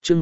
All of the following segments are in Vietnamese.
chương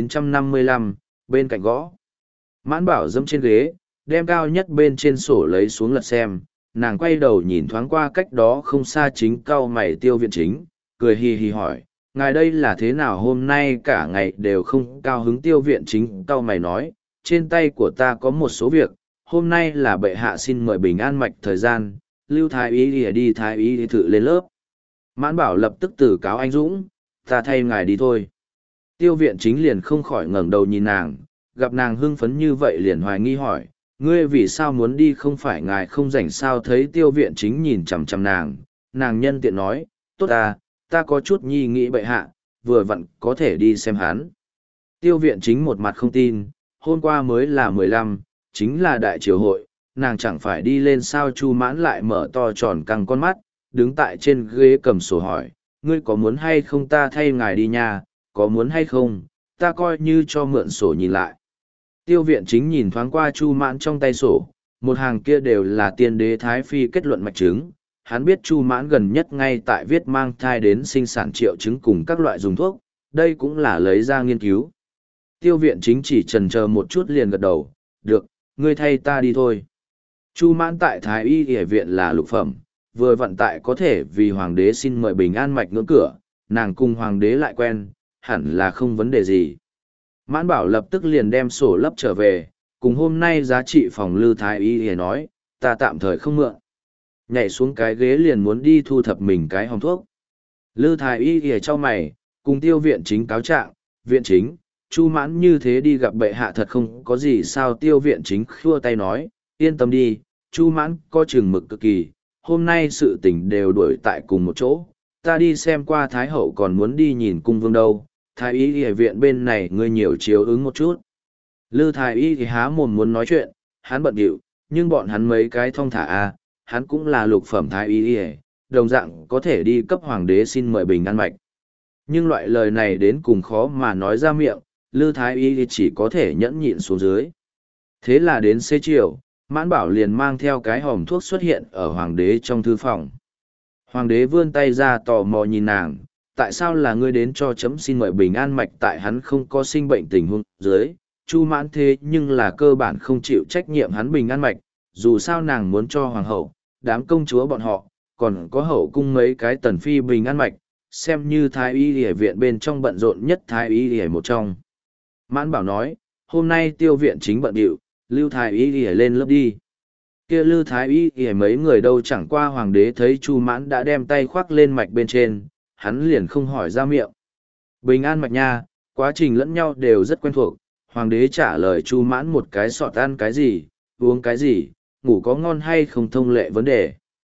1955, bên cạnh gõ. Mãn bảo dẫm trên ghế, đem cao nhất bên trên sổ lấy xuống lật xem, nàng quay đầu nhìn thoáng qua cách đó không xa chính cau mày Tiêu Viện Chính, cười hì hì hỏi, ngài đây là thế nào hôm nay cả ngày đều không cao hứng. Tiêu Viện Chính cau mày nói, trên tay của ta có một số việc, hôm nay là bệ hạ xin mời bình an mạch thời gian, lưu thái y đi thái y thử lên lớp. Mãn bảo lập tức từ cáo anh Dũng, ta thay ngài đi thôi. Tiêu Viện Chính liền không khỏi ngẩng đầu nhìn nàng, gặp nàng hưng phấn như vậy liền hoài nghi hỏi, ngươi vì sao muốn đi, không phải ngài không rảnh sao? Thấy Tiêu Viện Chính nhìn chằm chằm nàng nhân tiện nói, tốt ta có chút nhi nghĩ bệ hạ, vừa vặn có thể đi xem hắn. Tiêu Viện Chính một mặt không tin, hôm qua mới là 15, chính là đại triều hội, nàng chẳng phải đi lên sao? Chu Mãn lại mở to tròn căng con mắt, đứng tại trên ghế cầm sổ hỏi, ngươi có muốn hay không ta thay ngài đi nha, có muốn hay không, ta coi như cho mượn sổ nhìn lại. Tiêu Viện Chính nhìn thoáng qua Chu Mãn trong tay sổ, một hàng kia đều là tiên đế Thái Phi kết luận mạch chứng. Hắn biết Chu Mãn gần nhất ngay tại viết mang thai đến sinh sản triệu chứng cùng các loại dùng thuốc, đây cũng là lấy ra nghiên cứu. Tiêu Viện Chính chỉ chần chờ một chút liền gật đầu, được, ngươi thay ta đi thôi. Chu Mãn tại Thái Y Y viện là lục phẩm, vừa vận tại có thể vì hoàng đế xin mời bình an mạch ngưỡng cửa, nàng cùng hoàng đế lại quen, hẳn là không vấn đề gì. Mãn bảo lập tức liền đem sổ lấp trở về, cùng hôm nay giá trị phòng Lư Thái Y Y nói, ta tạm thời không mượn. Nhảy xuống cái ghế liền muốn đi thu thập mình cái hòm thuốc. Lư Thái Y Y cho mày, cùng Tiêu Viện Chính cáo trạng, Viện Chính, Chu Mãn như thế đi gặp bệ hạ thật không có gì sao? Tiêu Viện Chính khua tay nói, yên tâm đi, Chu Mãn có chừng mực cực kỳ, hôm nay sự tình đều đuổi tại cùng một chỗ, ta đi xem qua Thái Hậu còn muốn đi nhìn cung vương đâu, Thái Y Y viện bên này ngươi nhiều chiếu ứng một chút. Lư Thái Y thì há mồm muốn nói chuyện, hắn bận điệu, nhưng bọn hắn mấy cái thong thả hắn cũng là lục phẩm Thái Y Y, đồng dạng có thể đi cấp hoàng đế xin mời bình an mạch. Nhưng loại lời này đến cùng khó mà nói ra miệng, Lư Thái Y chỉ có thể nhẫn nhịn xuống dưới. Thế là đến xế chiều, Mãn Bảo liền mang theo cái hòm thuốc xuất hiện ở hoàng đế trong thư phòng. Hoàng đế vươn tay ra tò mò nhìn nàng, tại sao là ngươi đến cho chấm xin mời bình an mạch? Tại hắn không có sinh bệnh tình huống dưới, Chu Mãn thế nhưng là cơ bản không chịu trách nhiệm hắn bình an mạch, dù sao nàng muốn cho hoàng hậu, đám công chúa bọn họ, còn có hậu cung mấy cái tần phi bình an mạch, xem như Thái Y Y viện bên trong bận rộn nhất Thái Y Y một trong. Mãn Bảo nói, hôm nay Tiêu Viện Chính bận điệu, Lưu Thái Y Y lên lớp đi. Kia Lưu Thái Y Y mấy người đâu, chẳng qua hoàng đế thấy Chu Mãn đã đem tay khoác lên mạch bên trên, hắn liền không hỏi ra miệng. Bình an mạch nha, quá trình lẫn nhau đều rất quen thuộc, hoàng đế trả lời Chu Mãn một cái sọt ăn cái gì, uống cái gì, ngủ có ngon hay không thông lệ vấn đề.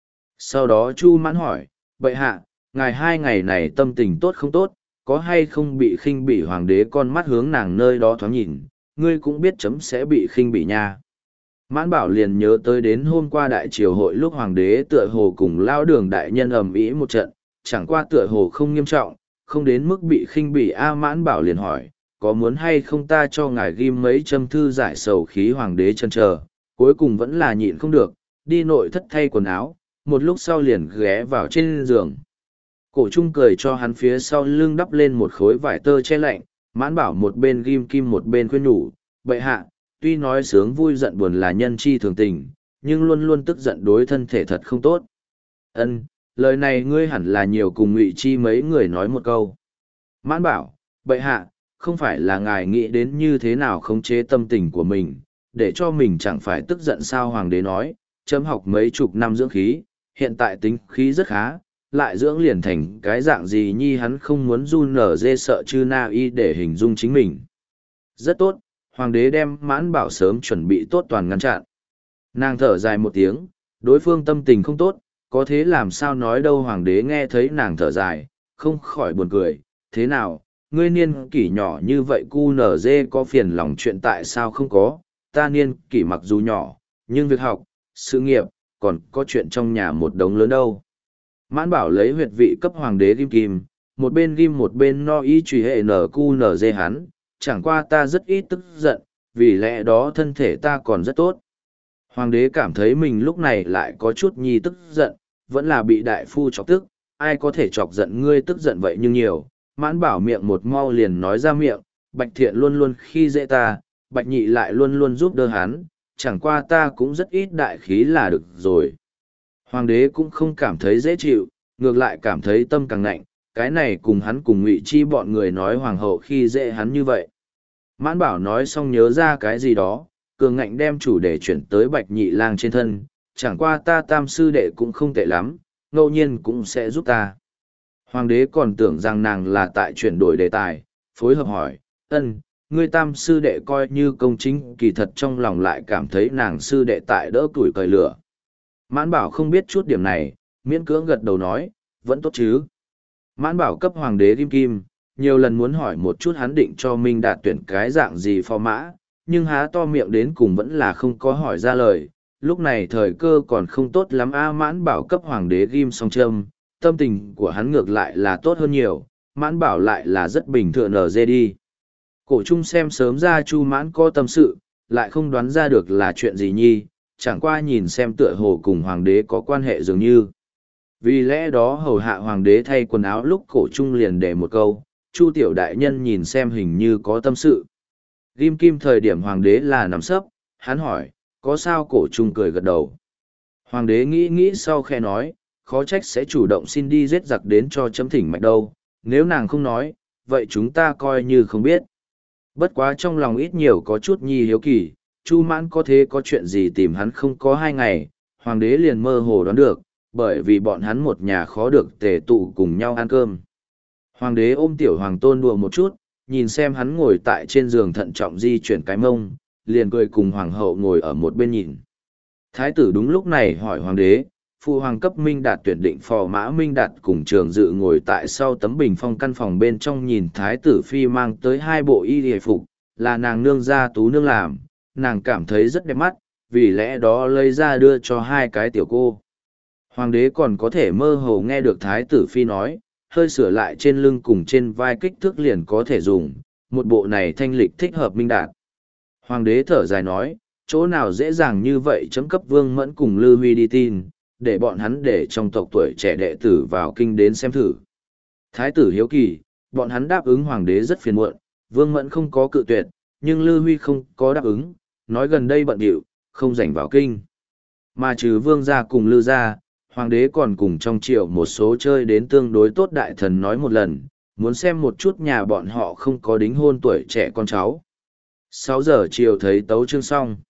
Sau đó Chu Mãn hỏi, bệ hạ, ngài 2 ngày này tâm tình tốt không tốt, có hay không bị khinh bỉ? Hoàng đế con mắt hướng nàng nơi đó thoáng nhìn, ngươi cũng biết chấm sẽ bị khinh bỉ nha. Mãn Bảo liền nhớ tới đến hôm qua đại triều hội lúc hoàng đế tựa hồ cùng lao đường đại nhân ầm ĩ một trận, chẳng qua tựa hồ không nghiêm trọng, không đến mức bị khinh bỉ. Mãn Bảo liền hỏi, có muốn hay không ta cho ngài ghim mấy châm thư giải sầu khí? Hoàng đế chần chờ, cuối cùng vẫn là nhịn không được, đi nội thất thay quần áo, một lúc sau liền ghé vào trên giường. Cổ Trung cười cho hắn phía sau lưng đắp lên một khối vải tơ che lạnh, Mãn Bảo một bên ghim kim một bên khuyên nhủ, bệ hạ, tuy nói sướng vui giận buồn là nhân chi thường tình, nhưng luôn luôn tức giận đối thân thể thật không tốt. Ân, lời này ngươi hẳn là nhiều cùng Ngụy Chi mấy người nói một câu. Mãn Bảo, bệ hạ, không phải là ngài nghĩ đến như thế nào khống chế tâm tình của mình, để cho mình chẳng phải tức giận sao? Hoàng đế nói, chấm học mấy chục năm dưỡng khí, hiện tại tính khí rất khá, lại dưỡng liền thành cái dạng gì nhi? Hắn không muốn run nở dê sợ chư na y để hình dung chính mình. Rất tốt, hoàng đế đem Mãn Bảo sớm chuẩn bị tốt toàn ngăn chặn. Nàng thở dài một tiếng, đối phương tâm tình không tốt, có thế làm sao nói đâu? Hoàng đế nghe thấy nàng thở dài, không khỏi buồn cười, thế nào, ngươi niên kỷ nhỏ như vậy cu nở dê có phiền lòng chuyện tại sao không có? Ta niên kỷ mặc dù nhỏ, nhưng việc học, sự nghiệp, còn có chuyện trong nhà một đống lớn đâu. Mãn Bảo lấy huyệt vị cấp hoàng đế ghim kim, một bên ghim một bên no ý truy hệ nở cu nở dê hắn, chẳng qua ta rất ít tức giận, vì lẽ đó thân thể ta còn rất tốt. Hoàng đế cảm thấy mình lúc này lại có chút nhi tức giận, vẫn là bị đại phu chọc tức, ai có thể chọc giận ngươi tức giận vậy nhưng nhiều. Mãn Bảo miệng một mau liền nói ra miệng, Bạch Thiện luôn luôn khi dễ ta, Bạch Nhị lại luôn luôn giúp đỡ hắn, chẳng qua ta cũng rất ít đại khí là được rồi. Hoàng đế cũng không cảm thấy dễ chịu, ngược lại cảm thấy tâm càng nạnh, cái này cùng hắn cùng Ngụy Chi bọn người nói hoàng hậu khi dễ hắn như vậy. Mãn Bảo nói xong nhớ ra cái gì đó, cường ngạnh đem chủ đề chuyển tới Bạch Nhị Lang trên thân, chẳng qua ta Tam sư đệ cũng không tệ lắm, ngẫu nhiên cũng sẽ giúp ta. Hoàng đế còn tưởng rằng nàng là tại chuyển đổi đề tài, phối hợp hỏi, ngươi Tam sư đệ coi như công chính, kỳ thật trong lòng lại cảm thấy nàng sư đệ tại đỡ tuổi cởi lửa. Mãn Bảo không biết chút điểm này, miễn cưỡng gật đầu nói, vẫn tốt chứ. Mãn Bảo cấp hoàng đế kim kim, nhiều lần muốn hỏi một chút hắn định cho Minh Đạt tuyển cái dạng gì phò mã, nhưng há to miệng đến cùng vẫn là không có hỏi ra lời. Lúc này thời cơ còn không tốt lắm Mãn Bảo cấp hoàng đế ghim song châm, tâm tình của hắn ngược lại là tốt hơn nhiều, Mãn Bảo lại là rất bình thường ở dê đi. Cổ Trung xem sớm ra Chu Mãn có tâm sự, lại không đoán ra được là chuyện gì nhi, chẳng qua nhìn xem tựa hồ cùng hoàng đế có quan hệ dường như. Vì lẽ đó hầu hạ hoàng đế thay quần áo lúc Cổ Trung liền để một câu, Chu tiểu đại nhân nhìn xem hình như có tâm sự. Ghim kim thời điểm hoàng đế là nằm sấp, hắn hỏi, có sao? Cổ Trung cười gật đầu. Hoàng đế nghĩ nghĩ sau khe nói, khó trách sẽ chủ động xin đi giết giặc đến cho chấm thỉnh mạch đâu, nếu nàng không nói, vậy chúng ta coi như không biết. Bất quá trong lòng ít nhiều có chút nhi hiếu kỳ, Chu Mãn có thế có chuyện gì tìm hắn không có 2 ngày, hoàng đế liền mơ hồ đoán được, bởi vì bọn hắn một nhà khó được tề tụ cùng nhau ăn cơm. Hoàng đế ôm tiểu hoàng tôn đùa một chút, nhìn xem hắn ngồi tại trên giường thận trọng di chuyển cái mông, liền cười cùng hoàng hậu ngồi ở một bên nhìn. Thái tử đúng lúc này hỏi hoàng đế, phụ hoàng cấp Minh Đạt tuyển định phò mã Minh Đạt cùng Trường Dự ngồi tại sau tấm bình phong căn phòng bên trong nhìn thái tử phi mang tới 2 bộ y hề phục, là nàng nương gia tú nương làm, nàng cảm thấy rất đẹp mắt, vì lẽ đó lấy ra đưa cho 2 cái tiểu cô. Hoàng đế còn có thể mơ hồ nghe được thái tử phi nói, hơi sửa lại trên lưng cùng trên vai kích thước liền có thể dùng, một bộ này thanh lịch thích hợp Minh Đạt. Hoàng đế thở dài nói, chỗ nào dễ dàng như vậy chấm cấp Vương Mẫn cùng Lư Huy đi tin, để bọn hắn để trong tộc tuổi trẻ đệ tử vào kinh đến xem thử. Thái tử hiếu kỳ, bọn hắn đáp ứng hoàng đế rất phiền muộn, Vương Mẫn không có cự tuyệt, nhưng Lư Huy không có đáp ứng, nói gần đây bận điệu, không rảnh vào kinh. Mà trừ Vương gia cùng Lư gia, hoàng đế còn cùng trong triều một số chơi đến tương đối tốt đại thần nói một lần, muốn xem một chút nhà bọn họ không có đính hôn tuổi trẻ con cháu. 6 giờ chiều thấy tấu chương xong.